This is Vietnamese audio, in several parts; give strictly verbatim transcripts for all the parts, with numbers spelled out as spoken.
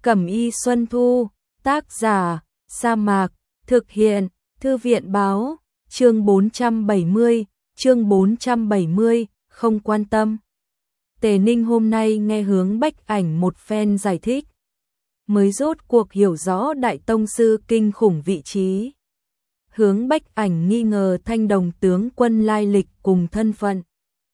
Cẩm y Xuân Thu, tác giả, Sa Mạc, thực hiện, Thư viện báo, chương bốn trăm bảy mươi, chương bốn trăm bảy mươi, không quan tâm. Tề Ninh hôm nay nghe Hướng Bách Ảnh một phen giải thích, mới rốt cuộc hiểu rõ Đại Tông Sư kinh khủng vị trí. Hướng Bách Ảnh nghi ngờ Thanh Đồng tướng quân lai lịch cùng thân phận.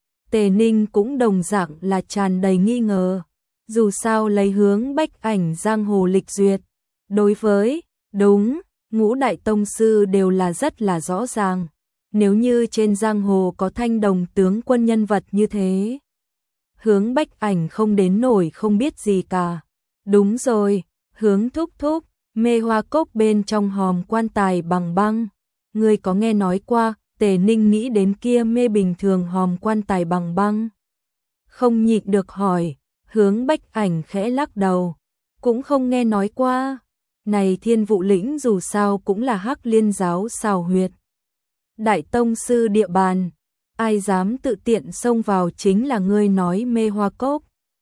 Tề Ninh cũng đồng dạng là tràn đầy nghi ngờ. Dù sao lấy Hướng Bách Ảnh giang hồ lịch duyệt, đối với, đúng, ngũ đại tông sư đều là rất là rõ ràng. Nếu như trên giang hồ có Thanh Đồng tướng quân nhân vật như thế, Hướng Bách Ảnh không đến nổi không biết gì cả. Đúng rồi, Hướng thúc thúc, mê hoa cốc bên trong hòm quan tài bằng băng. Người có nghe nói qua? Tề Ninh nghĩ đến kia mê bình thường hòm quan tài bằng băng, không nhịn được hỏi. Hướng Bách Ảnh khẽ lắc đầu, cũng không nghe nói qua. Này Thiên Vụ lĩnh dù sao cũng là Hắc Liên giáo xào huyệt, Đại Tông Sư địa bàn, ai dám tự tiện xông vào chính là ngươi nói mê hoa cốc.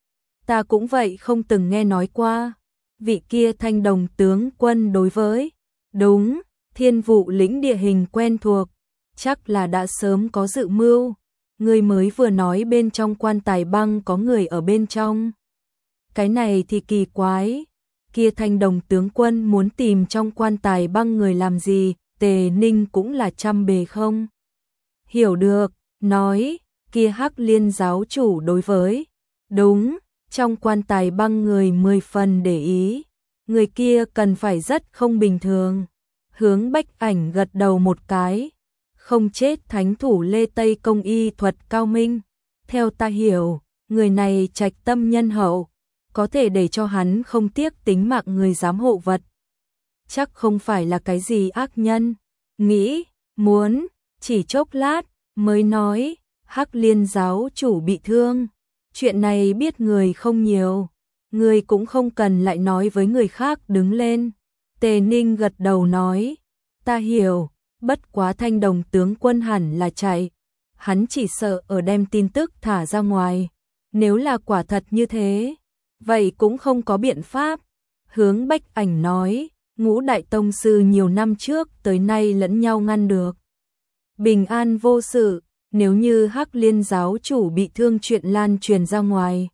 Ta cũng vậy không từng nghe nói qua. Vị kia Thanh Đồng tướng quân đối với, đúng, Thiên Vụ lĩnh địa hình quen thuộc, chắc là đã sớm có dự mưu. Người mới vừa nói bên trong quan tài băng có người ở bên trong. Cái này thì kỳ quái. Kia Thanh Đồng tướng quân muốn tìm trong quan tài băng người làm gì? Tề Ninh cũng là trăm bề không hiểu được. Nói, kia Hắc Liên giáo chủ đối với, đúng, trong quan tài băng người mười phần để ý. Người kia cần phải rất không bình thường. Hướng Bách Ảnh gật đầu một cái. Không chết thánh thủ Lê Tây công y thuật cao minh. Theo ta hiểu, người này trạch tâm nhân hậu, có thể để cho hắn không tiếc tính mạng người giám hộ vật. Chắc không phải là cái gì ác nhân. Nghĩ, muốn, chỉ chốc lát, mới nói, Hắc Liên giáo chủ bị thương. Chuyện này biết người không nhiều, người cũng không cần lại nói với người khác đứng lên. Tề Ninh gật đầu nói, ta hiểu. Bất quá Thanh Đồng tướng quân hẳn là chạy, hắn chỉ sợ ở đem tin tức thả ra ngoài. Nếu là quả thật như thế, vậy cũng không có biện pháp. Hướng Bách Ảnh nói, ngũ đại tông sư nhiều năm trước tới nay lẫn nhau ngăn được, bình an vô sự. Nếu như Hắc Liên giáo chủ bị thương chuyện lan truyền ra ngoài,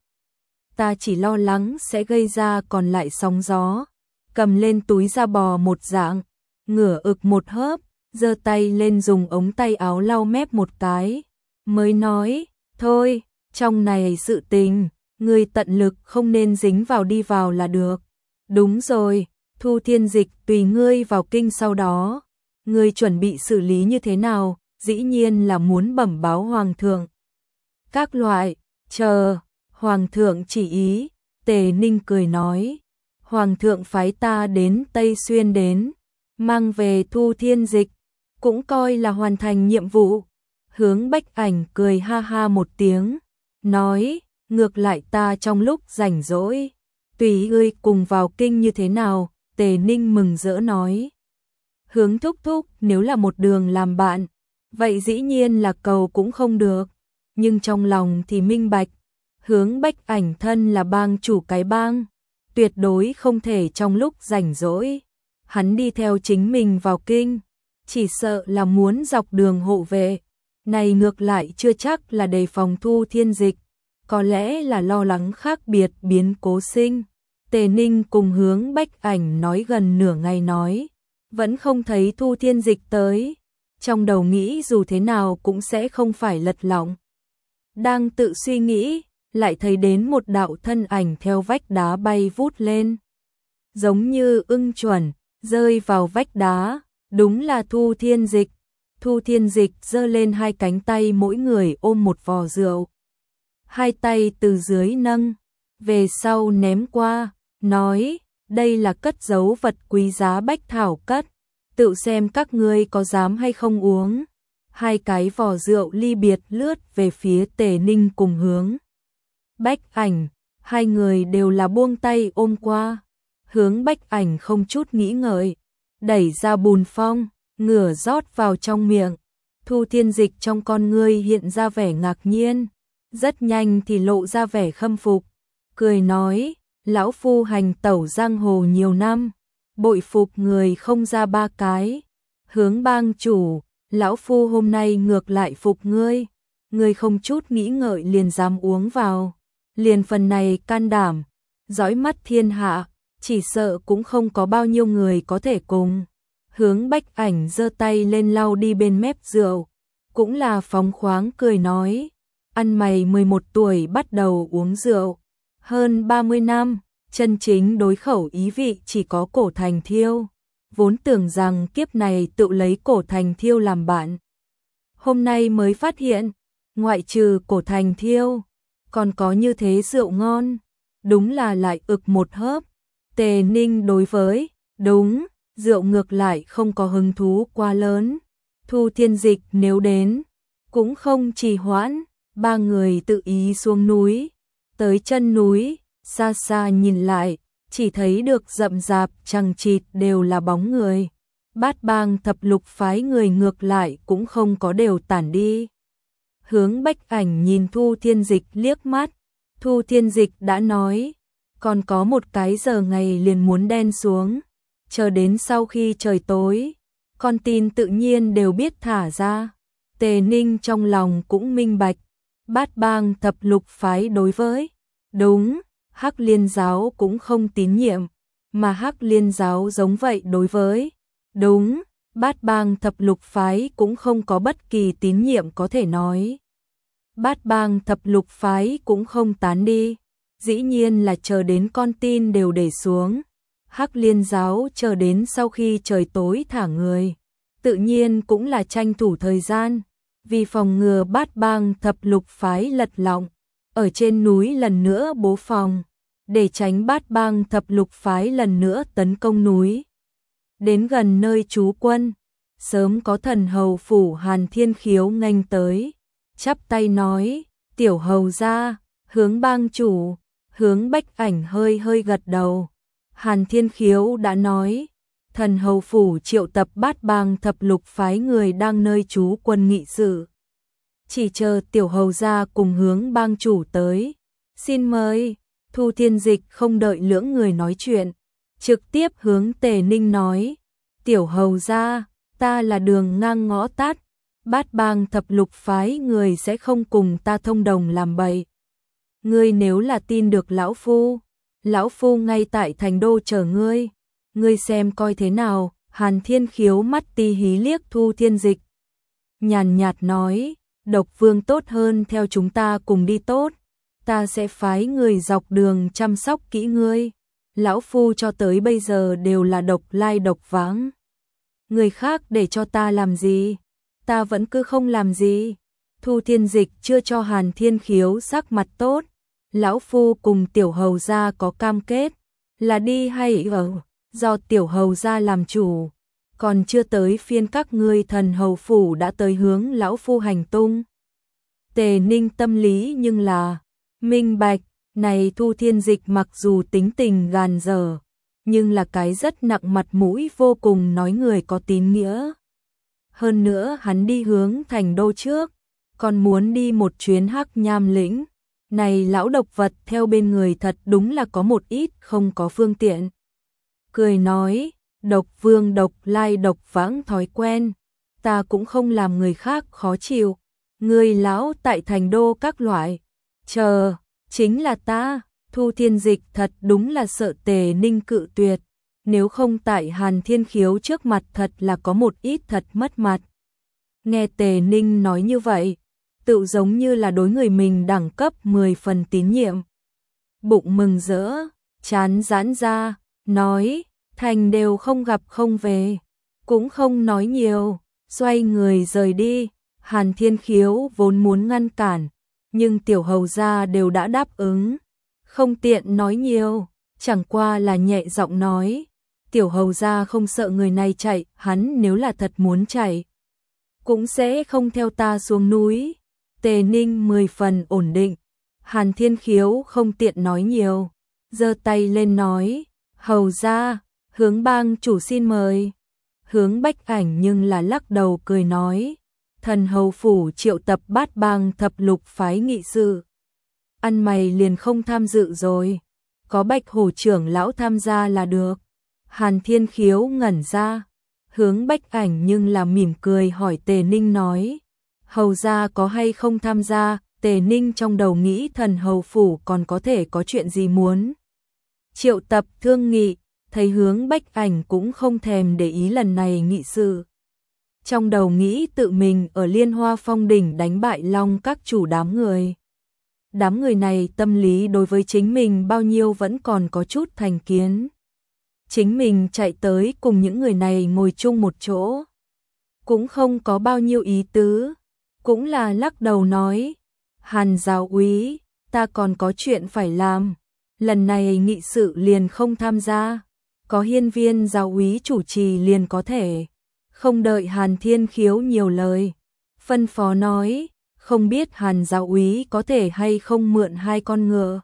ta chỉ lo lắng sẽ gây ra còn lại sóng gió. Cầm lên túi da bò một dạng, ngửa ực một hớp, giơ tay lên dùng ống tay áo lau mép một cái, mới nói, thôi, trong này sự tình, ngươi tận lực không nên dính vào đi vào là được. Đúng rồi, Thu Thiên Dịch tùy ngươi vào kinh sau đó, ngươi chuẩn bị xử lý như thế nào? Dĩ nhiên là muốn bẩm báo hoàng thượng. Các loại, chờ, hoàng thượng chỉ ý. Tề Ninh cười nói, hoàng thượng phái ta đến Tây Xuyên đến, mang về Thu Thiên Dịch, cũng coi là hoàn thành nhiệm vụ. Hướng Bách Ảnh cười ha ha một tiếng, nói, ngược lại ta trong lúc rảnh rỗi, tùy ngươi cùng vào kinh như thế nào? Tề Ninh mừng rỡ nói, Hướng thúc thúc nếu là một đường làm bạn, vậy dĩ nhiên là cầu cũng không được, nhưng trong lòng thì minh bạch, Hướng Bách Ảnh thân là bang chủ cái bang, tuyệt đối không thể trong lúc rảnh rỗi hắn đi theo chính mình vào kinh, chỉ sợ là muốn dọc đường hộ vệ. Này ngược lại chưa chắc là đề phòng Thu Thiên Dịch, có lẽ là lo lắng khác biệt biến cố sinh. Tề Ninh cùng Hướng Bách Ảnh nói gần nửa ngày nói, vẫn không thấy Thu Thiên Dịch tới. Trong đầu nghĩ dù thế nào cũng sẽ không phải lật lọng. Đang tự suy nghĩ, lại thấy đến một đạo thân ảnh theo vách đá bay vút lên, giống như ưng chuẩn, rơi vào vách đá. Đúng là Thu Thiên Dịch. Thu Thiên Dịch giơ lên hai cánh tay, mỗi người ôm một vò rượu. Hai tay từ dưới nâng, về sau ném qua, nói, đây là cất giấu vật quý giá bách thảo cất, tự xem các ngươi có dám hay không uống. Hai cái vò rượu ly biệt lướt về phía Tề Ninh cùng Hướng Bách Ảnh, hai người đều là buông tay ôm qua. Hướng Bách Ảnh không chút nghĩ ngợi, đẩy ra bùn phong, ngửa rót vào trong miệng. Thu Thiên Dịch trong con ngươi hiện ra vẻ ngạc nhiên, rất nhanh thì lộ ra vẻ khâm phục, cười nói, lão phu hành tẩu giang hồ nhiều năm, bội phục người không ra ba cái. Hướng bang chủ, lão phu hôm nay ngược lại phục ngươi, ngươi không chút nghĩ ngợi liền dám uống vào, liền phần này can đảm, dõi mắt thiên hạ, chỉ sợ cũng không có bao nhiêu người có thể cùng. Hướng Bách Ảnh giơ tay lên lau đi bên mép rượu, cũng là phóng khoáng cười nói, ăn mày mười một tuổi bắt đầu uống rượu, hơn ba mươi năm, chân chính đối khẩu ý vị chỉ có Cổ Thành Thiêu, vốn tưởng rằng kiếp này tự lấy Cổ Thành Thiêu làm bạn. Hôm nay mới phát hiện, ngoại trừ Cổ Thành Thiêu, còn có như thế rượu ngon, đúng là lại ực một hớp. Tề Ninh đối với, đúng, rượu ngược lại không có hứng thú quá lớn. Thu Thiên Dịch nếu đến, cũng không trì hoãn, ba người tự ý xuống núi, tới chân núi, xa xa nhìn lại, chỉ thấy được rậm rạp chằng chịt đều là bóng người. Bát Bang thập lục phái người ngược lại cũng không có đều tản đi. Hướng Bách Ảnh nhìn Thu Thiên Dịch liếc mắt, Thu Thiên Dịch đã nói, còn có một cái giờ ngày liền muốn đen xuống, chờ đến sau khi trời tối, con tin tự nhiên đều biết thả ra. Tề Ninh trong lòng cũng minh bạch, Bát Bang thập lục phái đối với, đúng, Hắc Liên giáo cũng không tín nhiệm, mà Hắc Liên giáo giống vậy đối với, đúng, Bát Bang thập lục phái cũng không có bất kỳ tín nhiệm có thể nói. Bát Bang thập lục phái cũng không tán đi, dĩ nhiên là chờ đến con tin đều để xuống. Hắc Liên giáo chờ đến sau khi trời tối thả người, tự nhiên cũng là tranh thủ thời gian, vì phòng ngừa Bát Bang thập lục phái lật lọng, ở trên núi lần nữa bố phòng, để tránh Bát Bang thập lục phái lần nữa tấn công núi. Đến gần nơi trú quân, sớm có thần hầu phủ Hàn Thiên Khiếu nghênh tới, chắp tay nói, tiểu hầu gia, Hướng bang chủ. Hướng Bách Ảnh hơi hơi gật đầu. Hàn Thiên Khiếu đã nói, thần hầu phủ triệu tập Bát Bang thập lục phái người đang nơi trú quân nghị sự, chỉ chờ tiểu hầu gia cùng Hướng bang chủ tới. Xin mời. Thu Thiên Dịch không đợi lưỡng người nói chuyện, trực tiếp hướng Tề Ninh nói, tiểu hầu gia, ta là đường ngang ngõ tắt, Bát Bang thập lục phái người sẽ không cùng ta thông đồng làm bậy. Ngươi nếu là tin được lão phu, lão phu ngay tại thành đô chờ ngươi, ngươi xem coi thế nào. Hàn Thiên Khiếu mắt ti hí liếc Thu Thiên Dịch, nhàn nhạt nói, Độc Vương tốt hơn theo chúng ta cùng đi tốt, ta sẽ phái người dọc đường chăm sóc kỹ ngươi. Lão phu cho tới bây giờ đều là độc lai độc vãng, người khác để cho ta làm gì, ta vẫn cứ không làm gì. Thu Thiên Dịch chưa cho Hàn Thiên Khiếu sắc mặt tốt, lão phu cùng tiểu hầu gia có cam kết, là đi hay ở, do tiểu hầu gia làm chủ, còn chưa tới phiên các ngươi thần hầu phủ đã tới hướng lão phu hành tung. Tề Ninh tâm lý nhưng là minh bạch, này Thu Thiên Dịch mặc dù tính tình gàn dở, nhưng là cái rất nặng mặt mũi vô cùng, nói người có tín nghĩa. Hơn nữa hắn đi hướng thành đô trước, còn muốn đi một chuyến Hắc Nham lĩnh, này lão độc vật theo bên người thật đúng là có một ít không có phương tiện. Cười nói, Độc Vương độc lai độc vãng thói quen, ta cũng không làm người khác khó chịu, người lão tại thành đô các loại, chờ, chính là ta. Thu Thiên Dịch thật đúng là sợ Tề Ninh cự tuyệt, nếu không tại Hàn Thiên Khiếu trước mặt thật là có một ít thật mất mặt. Nghe Tề Ninh nói như vậy, tự giống như là đối người mình đẳng cấp mười phần tín nhiệm. Bụng mừng rỡ, chán giãn ra, nói, thành đều không gặp không về, cũng không nói nhiều, xoay người rời đi. Hàn Thiên Khiếu vốn muốn ngăn cản, nhưng tiểu hầu gia đều đã đáp ứng, không tiện nói nhiều, chẳng qua là nhẹ giọng nói, tiểu hầu gia không sợ người này chạy, hắn nếu là thật muốn chạy, cũng sẽ không theo ta xuống núi. Tề Ninh mười phần ổn định, Hàn Thiên Khiếu không tiện nói nhiều, giơ tay lên nói, hầu gia, Hướng bang chủ xin mời. Hướng Bách Ảnh nhưng là lắc đầu cười nói, thần hầu phủ triệu tập Bát Bang thập lục phái nghị sự, ăn mày liền không tham dự rồi, có Bạch Hổ trưởng lão tham gia là được. Hàn Thiên Khiếu ngẩn ra, hướng Bách Ảnh nhưng là mỉm cười hỏi Tề Ninh nói, hầu gia có hay không tham gia? Tề Ninh trong đầu nghĩ Thần Hầu phủ còn có thể có chuyện gì muốn triệu tập thương nghị, thấy hướng Bách Ảnh cũng không thèm để ý lần này nghị sự. Trong đầu nghĩ tự mình ở Liên Hoa Phong đỉnh đánh bại Long các chủ đám người. Đám người này tâm lý đối với chính mình bao nhiêu vẫn còn có chút thành kiến. Chính mình chạy tới cùng những người này ngồi chung một chỗ, cũng không có bao nhiêu ý tứ, cũng là lắc đầu nói, Hàn giáo úy, ta còn có chuyện phải làm, lần này nghị sự liền không tham gia, có Hiên Viên giáo úy chủ trì liền có thể. Không đợi Hàn Thiên Khiếu nhiều lời, phân phó nói, không biết Hàn giáo úy có thể hay không mượn hai con ngựa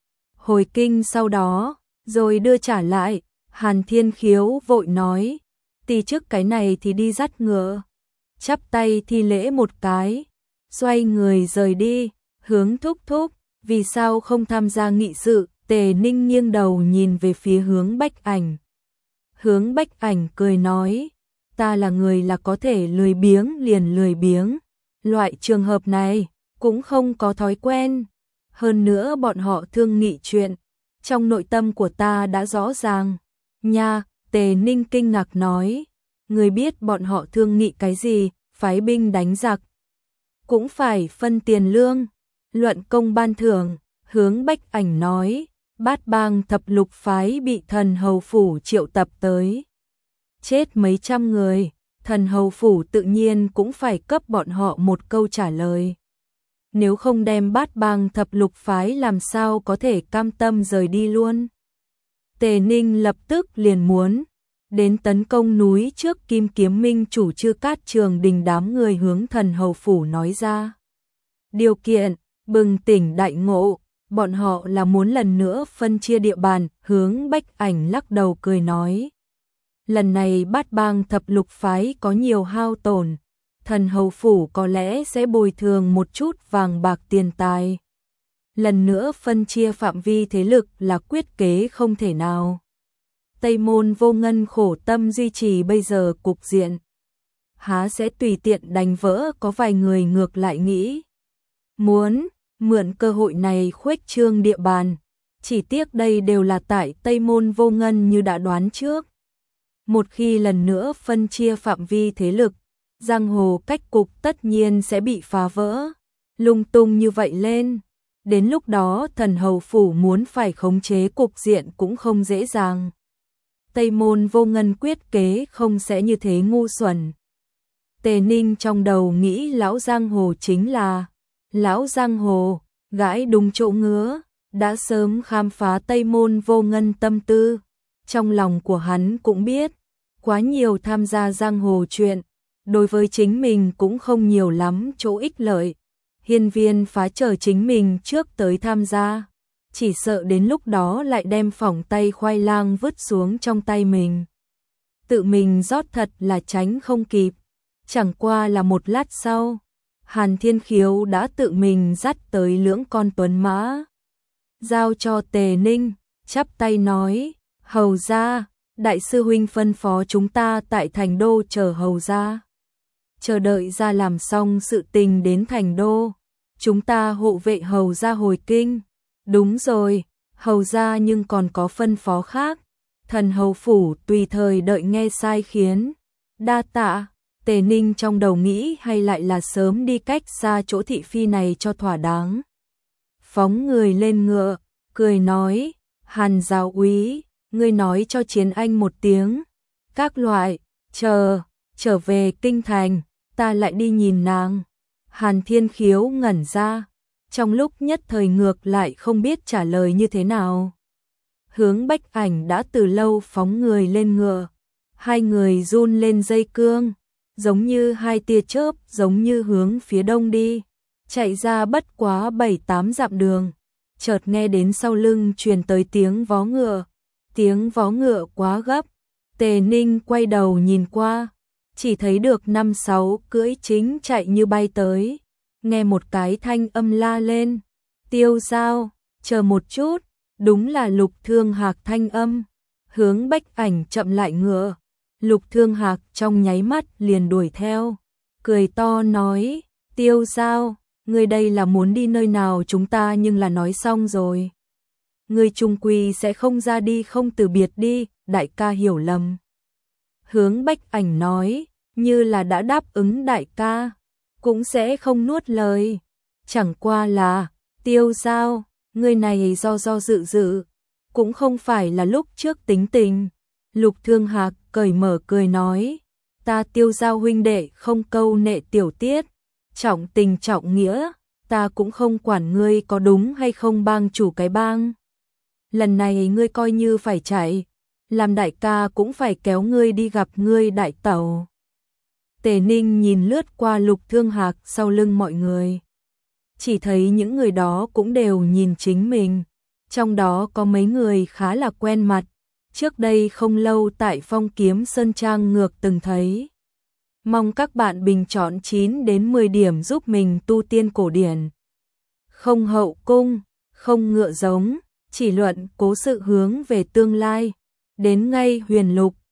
hồi kinh sau đó, rồi đưa trả lại. Hàn Thiên Khiếu vội nói, ti trước cái này thì đi dắt ngựa, chắp tay thi lễ một cái, xoay người rời đi, hướng Thúc Thúc, vì sao không tham gia nghị sự? Tề Ninh nghiêng đầu nhìn về phía hướng Bách Ảnh. Hướng Bách Ảnh cười nói, ta là người là có thể lười biếng liền lười biếng, loại trường hợp này cũng không có thói quen, hơn nữa bọn họ thương nghị chuyện, trong nội tâm của ta đã rõ ràng. Nha, Tề Ninh kinh ngạc nói, người biết bọn họ thương nghị cái gì? Phái binh đánh giặc, cũng phải phân tiền lương, luận công ban thưởng. Hướng Bách Ảnh nói, Bát Bang thập lục phái bị Thần Hầu phủ triệu tập tới, chết mấy trăm người, Thần Hầu phủ tự nhiên cũng phải cấp bọn họ một câu trả lời. Nếu không đem Bát Bang thập lục phái làm sao có thể cam tâm rời đi luôn. Tề Ninh lập tức liền muốn đến tấn công núi trước Kim Kiếm Minh chủ Chư Cát Trường Đình đám người hướng Thần Hầu phủ nói ra. Điều kiện, bừng tỉnh đại ngộ, bọn họ là muốn lần nữa phân chia địa bàn. Hướng Bách Ảnh lắc đầu cười nói, lần này Bát Bang thập lục phái có nhiều hao tổn, Thần Hầu phủ có lẽ sẽ bồi thường một chút vàng bạc tiền tài. Lần nữa phân chia phạm vi thế lực là quyết kế không thể nào. Tây Môn Vô Ngân khổ tâm duy trì bây giờ cục diện, há sẽ tùy tiện đánh vỡ? Có vài người ngược lại nghĩ, muốn mượn cơ hội này khuếch trương địa bàn, chỉ tiếc đây đều là tại Tây Môn Vô Ngân như đã đoán trước. Một khi lần nữa phân chia phạm vi thế lực, giang hồ cách cục tất nhiên sẽ bị phá vỡ, lung tung như vậy lên. Đến lúc đó Thần Hầu phủ muốn phải khống chế cục diện cũng không dễ dàng. Tây Môn Vô Ngân quyết kế không sẽ như thế ngu xuẩn. Tề Ninh trong đầu nghĩ lão giang hồ chính là lão giang hồ, gãi đúng chỗ ngứa, đã sớm khám phá Tây Môn Vô Ngân tâm tư. Trong lòng của hắn cũng biết, quá nhiều tham gia giang hồ chuyện, đối với chính mình cũng không nhiều lắm chỗ ích lợi. Hiên Viên phá chờ chính mình trước tới tham gia, chỉ sợ đến lúc đó lại đem phỏng tay khoai lang vứt xuống trong tay mình. Tự mình rót thật là tránh không kịp. Chẳng qua là một lát sau, Hàn Thiên Khiếu đã tự mình dắt tới lưỡng con tuấn mã, giao cho Tề Ninh, chắp tay nói, hầu gia, đại sư huynh phân phó chúng ta tại thành đô chờ hầu gia. Chờ đợi ra làm xong sự tình đến thành đô, chúng ta hộ vệ hầu gia hồi kinh. Đúng rồi, hầu gia nhưng còn có phân phó khác, Thần Hầu phủ tùy thời đợi nghe sai khiến. Đa tạ. Tề Ninh trong đầu nghĩ hay lại là sớm đi cách xa chỗ thị phi này cho thỏa đáng. Phóng người lên ngựa, cười nói, Hàn giáo úy, ngươi nói cho Chiến Anh một tiếng, các loại, chờ, trở về kinh thành, ta lại đi nhìn nàng. Hàn Thiên Khiếu ngẩn ra, trong lúc nhất thời ngược lại không biết trả lời như thế nào. Hướng Bách Ảnh đã từ lâu phóng người lên ngựa, hai người run lên dây cương, giống như hai tia chớp, giống như hướng phía đông đi, chạy ra bất quá bảy tám dặm đường, chợt nghe đến sau lưng truyền tới tiếng vó ngựa, tiếng vó ngựa quá gấp. Tề Ninh quay đầu nhìn qua, chỉ thấy được năm sáu cưỡi chính chạy như bay tới, nghe một cái thanh âm la lên, Tiêu Giao, chờ một chút. Đúng là Lục Thương Hạc thanh âm. Hướng Bách Ảnh chậm lại ngựa. Lục Thương Hạc trong nháy mắt liền đuổi theo. Cười to nói, Tiêu Giao, ngươi đây là muốn đi nơi nào chúng ta nhưng là nói xong rồi. Ngươi trung quy sẽ không ra đi không từ biệt đi, đại ca hiểu lầm. Hướng Bách Ảnh nói, như là đã đáp ứng đại ca, cũng sẽ không nuốt lời. Chẳng qua là, Tiêu Giao, ngươi này do do dự dự, cũng không phải là lúc trước tính tình. Lục Thương Hạc cởi mở cười nói, ta Tiêu Giao huynh đệ không câu nệ tiểu tiết, trọng tình trọng nghĩa, ta cũng không quản ngươi có đúng hay không bang chủ cái bang. Lần này ngươi coi như phải chạy, làm đại ca cũng phải kéo ngươi đi gặp ngươi đại tẩu. Tề Ninh nhìn lướt qua Lục Thương Hạc sau lưng mọi người. Chỉ thấy những người đó cũng đều nhìn chính mình. Trong đó có mấy người khá là quen mặt. Trước đây không lâu tại Phong Kiếm Sơn Trang ngược từng thấy. Mong các bạn bình chọn chín đến mười điểm giúp mình tu tiên cổ điển. Không hậu cung, không ngựa giống, chỉ luận cố sự hướng về tương lai. Đến ngay huyền lục.